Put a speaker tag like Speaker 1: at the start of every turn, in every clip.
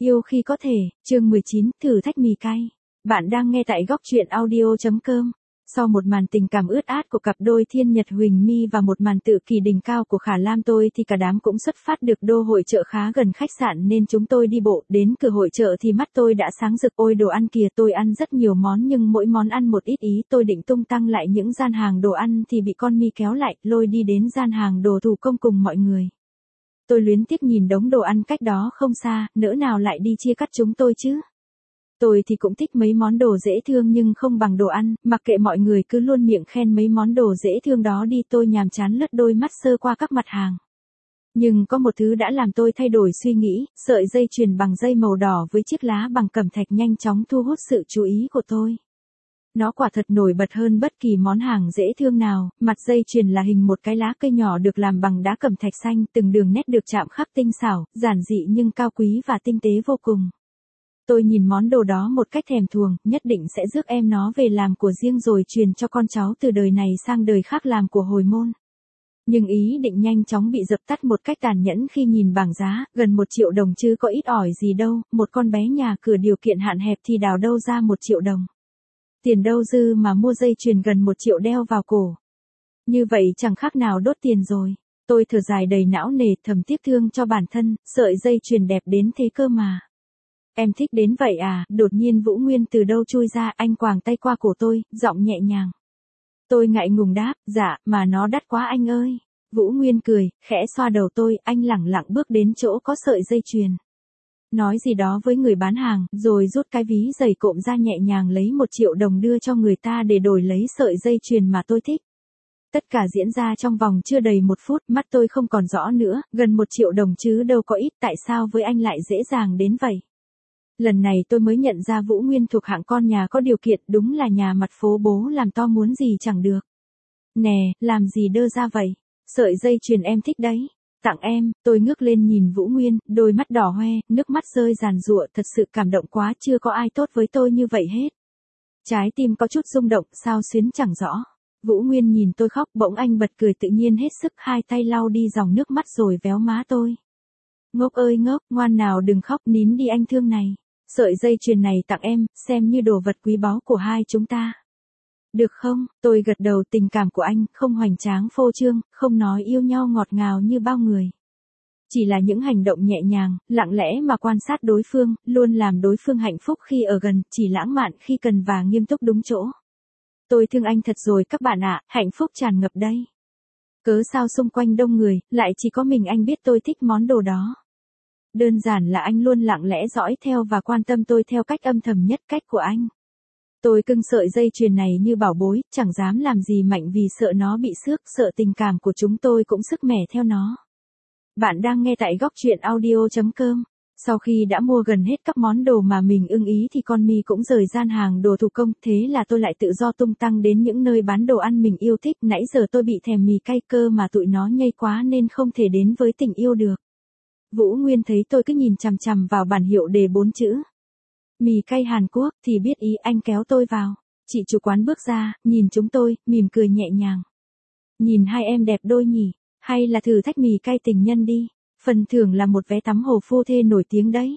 Speaker 1: Yêu khi có thể, chương 19, thử thách mì cay. Bạn đang nghe tại góc truyện audio.com. Sau một màn tình cảm ướt át của cặp đôi Thiên Nhật Huỳnh My và một màn tự kỷ đỉnh cao của Khả Lam tôi thì cả đám cũng xuất phát được đô hội chợ khá gần khách sạn nên chúng tôi đi bộ đến cửa hội chợ thì mắt tôi đã sáng rực. Ôi đồ ăn kìa, tôi ăn rất nhiều món nhưng mỗi món ăn một ít ý. Tôi định tung tăng lại những gian hàng đồ ăn thì bị con My kéo lại, lôi đi đến gian hàng đồ thủ công cùng mọi người. Tôi luyến tiếc nhìn đống đồ ăn cách đó không xa, nỡ nào lại đi chia cắt chúng tôi chứ. Tôi thì cũng thích mấy món đồ dễ thương nhưng không bằng đồ ăn, mặc kệ mọi người cứ luôn miệng khen mấy món đồ dễ thương đó đi, tôi nhàm chán lướt đôi mắt sơ qua các mặt hàng. Nhưng có một thứ đã làm tôi thay đổi suy nghĩ, sợi dây chuyền bằng dây màu đỏ với chiếc lá bằng cẩm thạch nhanh chóng thu hút sự chú ý của tôi. Nó quả thật nổi bật hơn bất kỳ món hàng dễ thương nào, mặt dây chuyền là hình một cái lá cây nhỏ được làm bằng đá cẩm thạch xanh, từng đường nét được chạm khắc tinh xảo, giản dị nhưng cao quý và tinh tế vô cùng. Tôi nhìn món đồ đó một cách thèm thuồng, nhất định sẽ rước em nó về làm của riêng rồi truyền cho con cháu từ đời này sang đời khác làm của hồi môn. Nhưng ý định nhanh chóng bị dập tắt một cách tàn nhẫn khi nhìn bảng giá, gần 1 triệu đồng chứ có ít ỏi gì đâu, một con bé nhà cửa điều kiện hạn hẹp thì đào đâu ra 1 triệu đồng. Tiền đâu dư mà mua dây chuyền gần 1 triệu đeo vào cổ. Như vậy chẳng khác nào đốt tiền rồi. Tôi thở dài đầy não nề, thầm tiếc thương cho bản thân, sợi dây chuyền đẹp đến thế cơ mà. Em thích đến vậy à? Đột nhiên Vũ Nguyên từ đâu chui ra, anh quàng tay qua cổ tôi, giọng nhẹ nhàng. Tôi ngại ngùng đáp, dạ, mà nó đắt quá anh ơi. Vũ Nguyên cười, khẽ xoa đầu tôi, anh lẳng lặng bước đến chỗ có sợi dây chuyền. Nói gì đó với người bán hàng, rồi rút cái ví giày cộm ra nhẹ nhàng lấy 1 triệu đồng đưa cho người ta để đổi lấy sợi dây chuyền mà tôi thích. Tất cả diễn ra trong vòng chưa đầy 1 phút, mắt tôi không còn rõ nữa, gần 1 triệu đồng chứ đâu có ít, tại sao với anh lại dễ dàng đến vậy? Lần này tôi mới nhận ra Vũ Nguyên thuộc hạng con nhà có điều kiện, đúng là nhà mặt phố bố làm to muốn gì chẳng được. Nè, làm gì đơ ra vậy? Sợi dây chuyền em thích đấy. Tặng em, tôi ngước lên nhìn Vũ Nguyên, đôi mắt đỏ hoe, nước mắt rơi ràn rụa, thật sự cảm động quá, chưa có ai tốt với tôi như vậy hết. Trái tim có chút rung động, sao xuyến chẳng rõ. Vũ Nguyên nhìn tôi khóc, bỗng anh bật cười tự nhiên hết sức, hai tay lau đi dòng nước mắt rồi véo má tôi. Ngốc ơi ngốc, ngoan nào đừng khóc, nín đi anh thương này. Sợi dây chuyền này tặng em, xem như đồ vật quý báu của hai chúng ta. Được không? Tôi gật đầu, tình cảm của anh không hoành tráng phô trương, không nói yêu nhau ngọt ngào như bao người. Chỉ là những hành động nhẹ nhàng, lặng lẽ mà quan sát đối phương, luôn làm đối phương hạnh phúc khi ở gần, chỉ lãng mạn khi cần và nghiêm túc đúng chỗ. Tôi thương anh thật rồi các bạn ạ, hạnh phúc tràn ngập đây. Cớ sao xung quanh đông người, lại chỉ có mình anh biết tôi thích món đồ đó. Đơn giản là anh luôn lặng lẽ dõi theo và quan tâm tôi theo cách âm thầm nhất, cách của anh. Tôi cưng sợi dây chuyền này như bảo bối, chẳng dám làm gì mạnh vì sợ nó bị xước, sợ tình cảm của chúng tôi cũng sức mẻ theo nó. Bạn đang nghe tại góc truyện audio.com. Sau khi đã mua gần hết các món đồ mà mình ưng ý thì con My cũng rời gian hàng đồ thủ công, thế là tôi lại tự do tung tăng đến những nơi bán đồ ăn mình yêu thích. Nãy giờ tôi bị thèm mì cay cơ mà tụi nó nhây quá nên không thể đến với tình yêu được. Vũ Nguyên thấy tôi cứ nhìn chằm chằm vào bảng hiệu đề 4 chữ mì cay Hàn Quốc thì biết ý, anh kéo tôi vào. Chị chủ quán bước ra, nhìn chúng tôi, mỉm cười nhẹ nhàng. Nhìn hai em đẹp đôi nhỉ, hay là thử thách mì cay tình nhân đi, phần thưởng là một vé tắm hồ phu thê nổi tiếng đấy.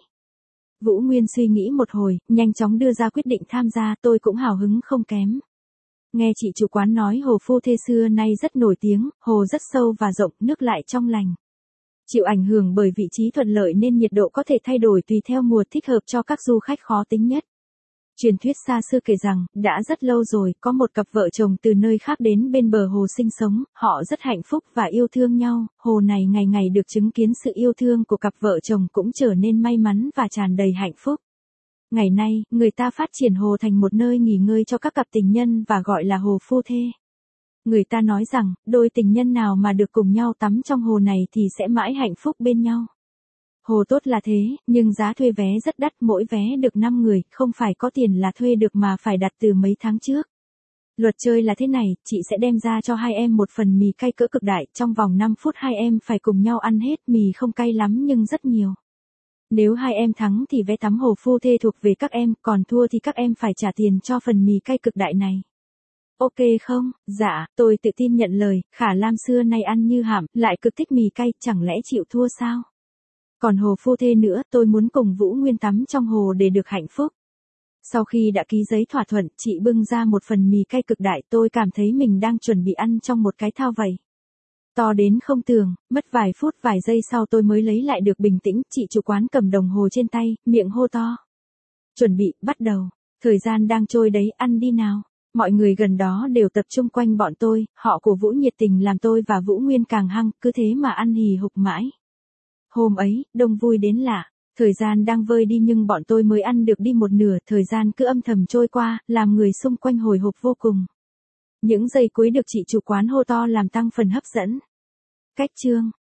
Speaker 1: Vũ Nguyên suy nghĩ một hồi, nhanh chóng đưa ra quyết định tham gia, tôi cũng hào hứng không kém. Nghe chị chủ quán nói hồ phu thê xưa nay rất nổi tiếng, hồ rất sâu và rộng, nước lại trong lành. Chịu ảnh hưởng bởi vị trí thuận lợi nên nhiệt độ có thể thay đổi tùy theo mùa, thích hợp cho các du khách khó tính nhất. Truyền thuyết xa xưa kể rằng, đã rất lâu rồi, có một cặp vợ chồng từ nơi khác đến bên bờ hồ sinh sống, họ rất hạnh phúc và yêu thương nhau, hồ này ngày ngày được chứng kiến sự yêu thương của cặp vợ chồng cũng trở nên may mắn và tràn đầy hạnh phúc. Ngày nay, người ta phát triển hồ thành một nơi nghỉ ngơi cho các cặp tình nhân và gọi là hồ phu thê. Người ta nói rằng, đôi tình nhân nào mà được cùng nhau tắm trong hồ này thì sẽ mãi hạnh phúc bên nhau. Hồ tốt là thế, nhưng giá thuê vé rất đắt, mỗi vé được 5 người, không phải có tiền là thuê được mà phải đặt từ mấy tháng trước. Luật chơi là thế này, chị sẽ đem ra cho hai em một phần mì cay cỡ cực đại, trong vòng 5 phút hai em phải cùng nhau ăn hết, mì không cay lắm nhưng rất nhiều. Nếu hai em thắng thì vé tắm hồ phu thê thuộc về các em, còn thua thì các em phải trả tiền cho phần mì cay cực đại này. Ok không? Dạ, tôi tự tin nhận lời, Khả Lam xưa nay ăn như hảm, lại cực thích mì cay, chẳng lẽ chịu thua sao? Còn hồ phu thê nữa, tôi muốn cùng Vũ Nguyên tắm trong hồ để được hạnh phúc. Sau khi đã ký giấy thỏa thuận, chị bưng ra một phần mì cay cực đại, tôi cảm thấy mình đang chuẩn bị ăn trong một cái thao vầy. To đến không tưởng, mất vài phút vài giây sau tôi mới lấy lại được bình tĩnh, chị chủ quán cầm đồng hồ trên tay, miệng hô to. Chuẩn bị, bắt đầu, thời gian đang trôi đấy, ăn đi nào. Mọi người gần đó đều tập trung quanh bọn tôi, họ của Vũ nhiệt tình làm tôi và Vũ Nguyên càng hăng, cứ thế mà ăn hì hục mãi. Hôm ấy, đông vui đến lạ, thời gian đang vơi đi nhưng bọn tôi mới ăn được đi một nửa, thời gian cứ âm thầm trôi qua, làm người xung quanh hồi hộp vô cùng. Những giây cuối được chị chủ quán hô to làm tăng phần hấp dẫn. Cách chương